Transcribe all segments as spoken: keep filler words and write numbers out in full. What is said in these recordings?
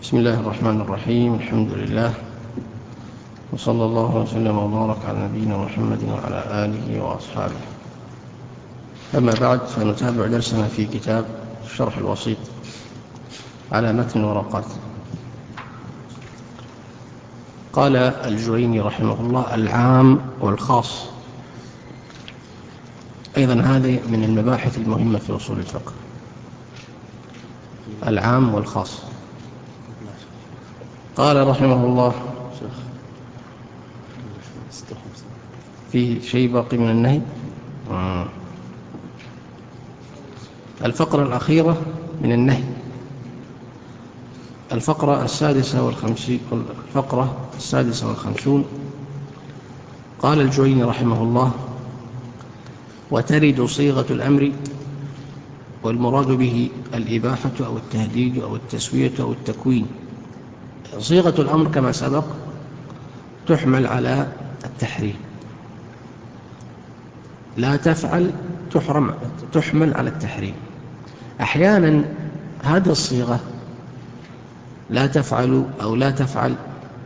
بسم الله الرحمن الرحيم. الحمد لله، وصلى الله وسلم وبارك على نبينا محمد وعلى آله وأصحابه. أما بعد، فنتابع درسنا في كتاب الشرح الوسيط على متن ورقات. قال الجويني رحمه الله: العام والخاص. أيضا هذه من المباحث المهمة في أصول الفقه، العام والخاص. قال رحمه الله: في شيء باقي من النهي. الفقرة الأخيرة من النهي، الفقرة السادسة والخمسين الفقرة السادسة والخمسون. قال الجويني رحمه الله: وترد صيغة الأمر، والمراد به الإباحة أو التهديد أو التسوية أو التكوين. صيغة الأمر كما سبق تحمل على التحريم، لا تفعل تحرم، تحمل على التحريم. أحيانا هذه الصيغة لا تفعل أو لا تفعل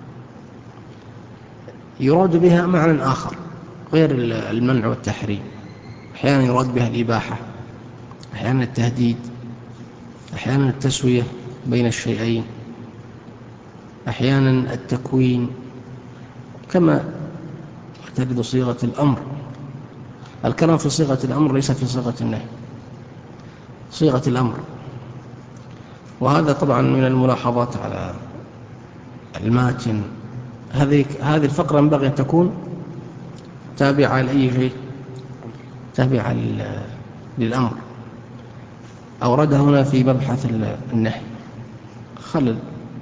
يراد بها معنى آخر غير المنع والتحريم. أحيانا يراد بها الإباحة، أحيانا التهديد، أحيانا التسوية بين الشيئين، أحيانا التكوين، كما ترد صيغة الأمر. الكلام في صيغة الأمر ليس في صيغة النهي، صيغة الأمر. وهذا طبعا من الملاحظات على الماتن. هذه هذه الفقرة ينبغي أن تكون تابعة لأي شيء، تابعة للأمر. أوردها هنا في مبحث النهي. خلل.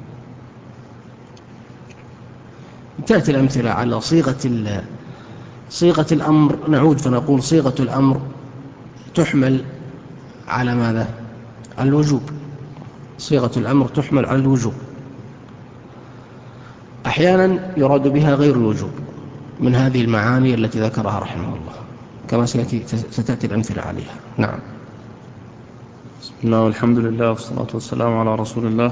تأتي الأمثلة على صيغة صيغة الأمر. نعود فنقول: صيغة الأمر تحمل على ماذا؟ على الوجوب. صيغة الأمر تحمل على الوجوب. أحيانا يراد بها غير الوجوب من هذه المعاني التي ذكرها رحمه الله، كما ستأتي الأمثلة عليها. نعم. بسم الله والحمد لله والصلاة والسلام على رسول الله.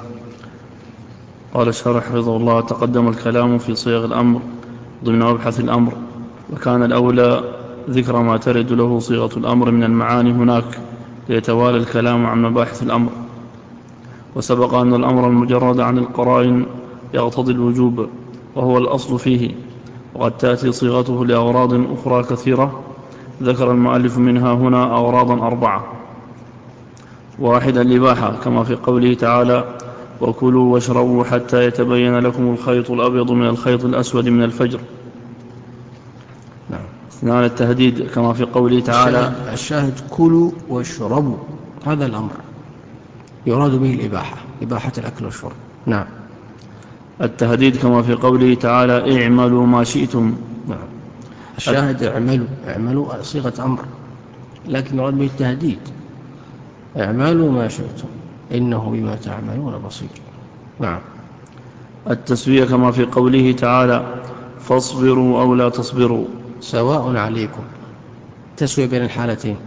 قال الشارح حفظه الله: تقدم الكلام في صيغ الأمر ضمن مبحث الأمر، وكان الأولى ذكر ما ترد له صيغة الأمر من المعاني هناك ليتوالى الكلام عن مباحث الأمر. وسبق أن الأمر المجرد عن القرائن يقتضي الوجوب، وهو الأصل فيه، وقد تأتي صيغته لأغراض أخرى كثيرة. ذكر المؤلف منها هنا أغراضا أربعة. واحد: الإباحة، كما في قوله تعالى: وكلوا واشربوا حتى يتبين لكم الخيط الأبيض من الخيط الأسود من الفجر. نعم. اثنان: التهديد، كما في قوله تعالى: الشاهد, الشاهد كلوا واشربوا، هذا الأمر يراد به الإباحة، إباحة الأكل والشرب. نعم. التهديد، كما في قوله تعالى: اعملوا ما شئتم. نعم. الشاهد اعملوا، اعملوا صيغة أمر، لكن يراد به التهديد: اعملوا ما شئتم إنه بما تعملون بصير. نعم. التسوية، كما في قوله تعالى: فاصبروا أو لا تصبروا سواء عليكم. تسوية بين الحالتين.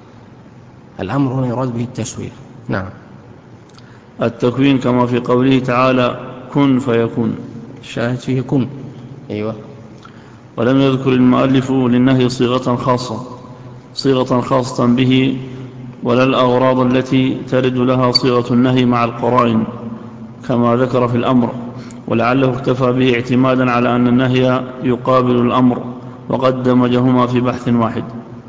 الأمر هنا يراد به التسوية. نعم. التكوين، كما في قوله تعالى: كن فيكون. الشاهد فيه كن. أيوة. ولم يذكر المؤلف للنهي صيغة خاصة صيغة خاصة به، ولا الأغراض التي ترد لها صيغة النهي مع القرائن كما ذكر في الأمر، ولعله اكتفى به اعتمادا على أن النهي يقابل الأمر، وقد دمجهما في بحث واحد.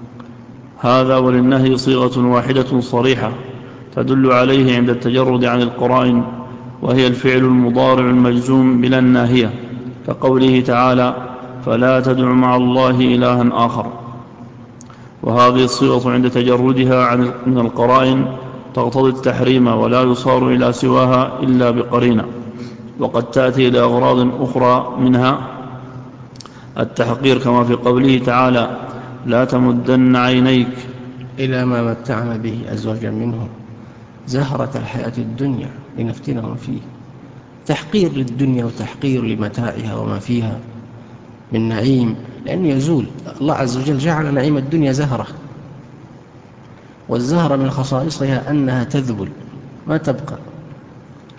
هذا وللنهي صيغة واحدة صريحة تدل عليه عند التجرد عن القرائن، وهي الفعل المضارع المجزوم بلا الناهية، كقوله تعالى: فلا تدع مع الله إلها آخر. وهذه الصيغة عند تجردها من القرائن تقتضي التحريم، ولا يصار إلى سواها إلا بقرينة. وقد تأتي لأغراض أخرى، منها التحقير، كما في قوله تعالى: لا تمدن عينيك إلى ما متعنا به أزواجا منهم زهرة الحياة الدنيا لنفتنهم فيه. تحقير للدنيا وتحقير لمتاعها وما فيها من نعيم، لأنه يزول. الله عز وجل جعل نعيم الدنيا زهرة، والزهرة من خصائصها أنها تذبل ما تبقى.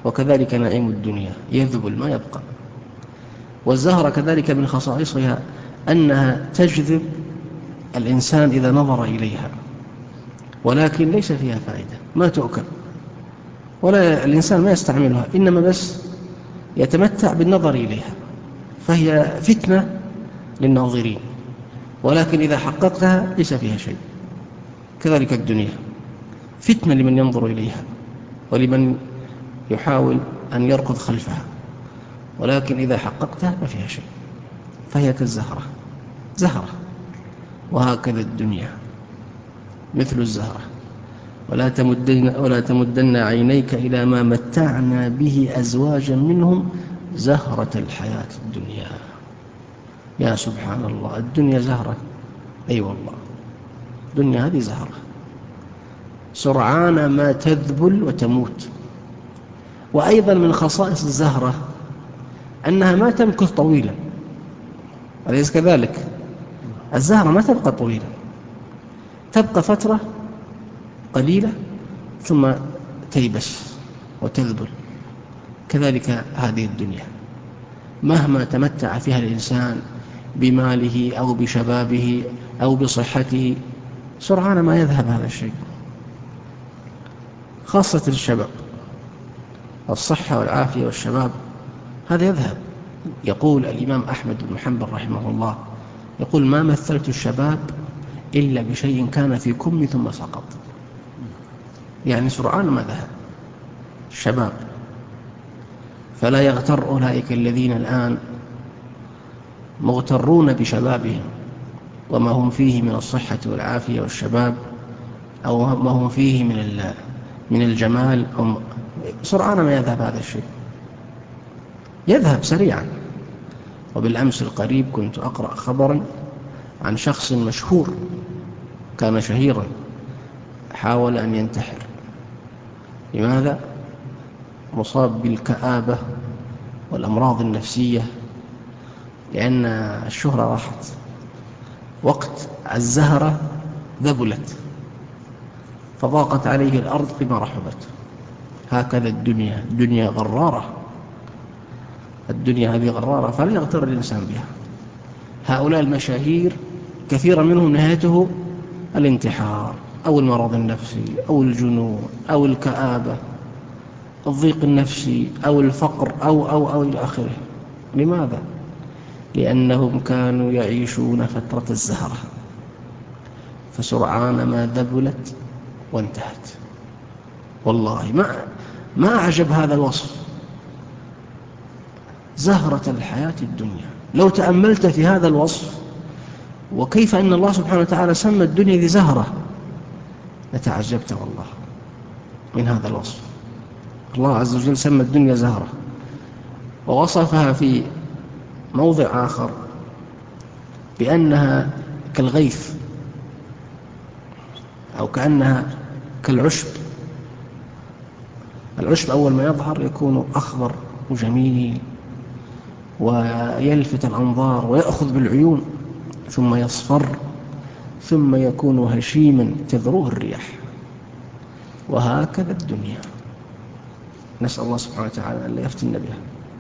وكذلك نعيم الدنيا يذبل ما يبقى. والزهرة كذلك من خصائصها أنها تجذب الإنسان إذا نظر إليها، ولكن ليس فيها فائدة، ما تؤكل ولا الإنسان ما يستعملها، إنما بس يتمتع بالنظر إليها، فهي فتنة للناظرين، ولكن إذا حققتها ليس فيها شيء. كذلك الدنيا فتنة لمن ينظر إليها ولمن يحاول أن يركض خلفها، ولكن إذا حققتها ما فيها شيء، فهي كالزهرة، زهرة. وهكذا الدنيا مثل الزهرة. ولا تمدن, ولا تمدن عينيك إلى ما متعنا به أزواجا منهم زهرة الحياة الدنيا. يا سبحان الله، الدنيا زهرة، أي أيوة والله، الدنيا هذه زهرة سرعان ما تذبل وتموت. وأيضا من خصائص الزهرة أنها ما تمكث طويلا، أليس كذلك؟ الزهرة ما تبقى طويلا، تبقى فترة قليلة ثم تيبس وتذبل. كذلك هذه الدنيا مهما تمتع فيها الإنسان بماله أو بشبابه أو بصحته، سرعان ما يذهب هذا الشيء، خاصة الشباب، الصحة والعافية والشباب هذا يذهب. يقول الإمام أحمد بن حنبل رحمه الله، يقول: ما مثلت الشباب إلا بشيء كان في كم ثم سقط. يعني سرعان ما ذهب الشباب. فلا يغتر أولئك الذين الآن مغترون بشبابهم وما هم فيه من الصحة والعافية والشباب، أو ما هم فيه من من الجمال، سرعان ما يذهب هذا الشيء، يذهب سريعا. وبالأمس القريب كنت أقرأ خبرا عن شخص مشهور كان شهيرا حاول أن ينتحر. لماذا؟ مصاب بالكآبة والأمراض النفسية، لأن الشهرة راحت، وقت الزهرة ذبلت، فضاقت عليه الأرض بما رحبت. هكذا الدنيا، الدنيا غرارة، الدنيا هذه غرارة، فلا يغتر الإنسان بها. هؤلاء المشاهير كثيرا منهم نهايته الانتحار أو المرض النفسي أو الجنون أو الكآبة، الضيق النفسي أو الفقر أو أو أو إلى آخره. لماذا؟ لأنهم كانوا يعيشون فترة الزهرة، فسرعان ما ذبلت وانتهت. والله ما ما أعجب هذا الوصف، زهرة الحياة الدنيا. لو تأملت في هذا الوصف وكيف أن الله سبحانه وتعالى سمى الدنيا ذي زهرة لتعجبت والله من هذا الوصف. الله عز وجل سمى الدنيا زهرة، ووصفها في موضع آخر بأنها كالغيث أو كأنها كالعشب. العشب أول ما يظهر يكون أخضر وجميل ويلفت الأنظار ويأخذ بالعيون، ثم يصفر، ثم يكون هشيما تذروه الرياح. وهكذا الدنيا، نسأل الله سبحانه وتعالى أن لا يفتن بها.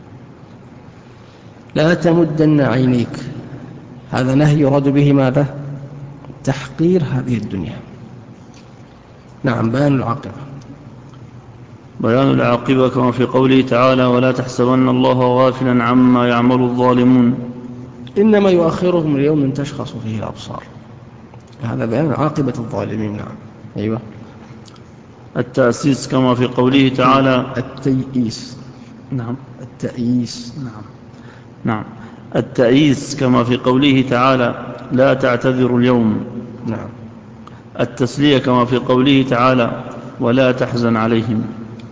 لا تمدن عينيك، هذا نهي يراد به ماذا؟ تحقير هذه الدنيا. نعم، بيان العاقبة. بيان العاقبة كما في قوله تعالى: ولا تحسبن الله غافلا عما يعمل الظالمون، إنما يؤخرهم ليوم تشخص فيه الأبصار. هذا بيان عاقبة الظالمين. نعم، أيوة. التأسيس كما في قوله تعالى: التيئيس. نعم، التأييس. نعم نعم التأييس كما في قوله تعالى: لا تعتذروا اليوم. نعم. التسلية كما في قوله تعالى: ولا تحزن عليهم.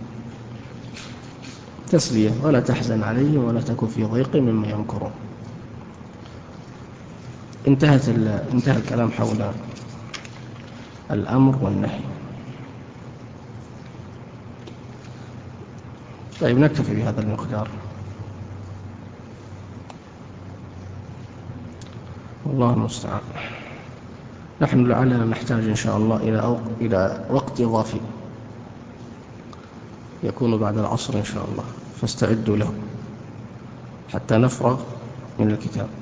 تسلية: ولا تحزن عليهم ولا تكن في ضيق مما يمكرون. انتهت انتهى الكلام حول الأمر والنهي. طيب، نكتفي بهذا المقدار، والله المستعان. نحن لعلنا نحتاج إن شاء الله إلى إلى وقت إضافي يكون بعد العصر إن شاء الله، فاستعدوا له حتى نفرغ من الكتاب.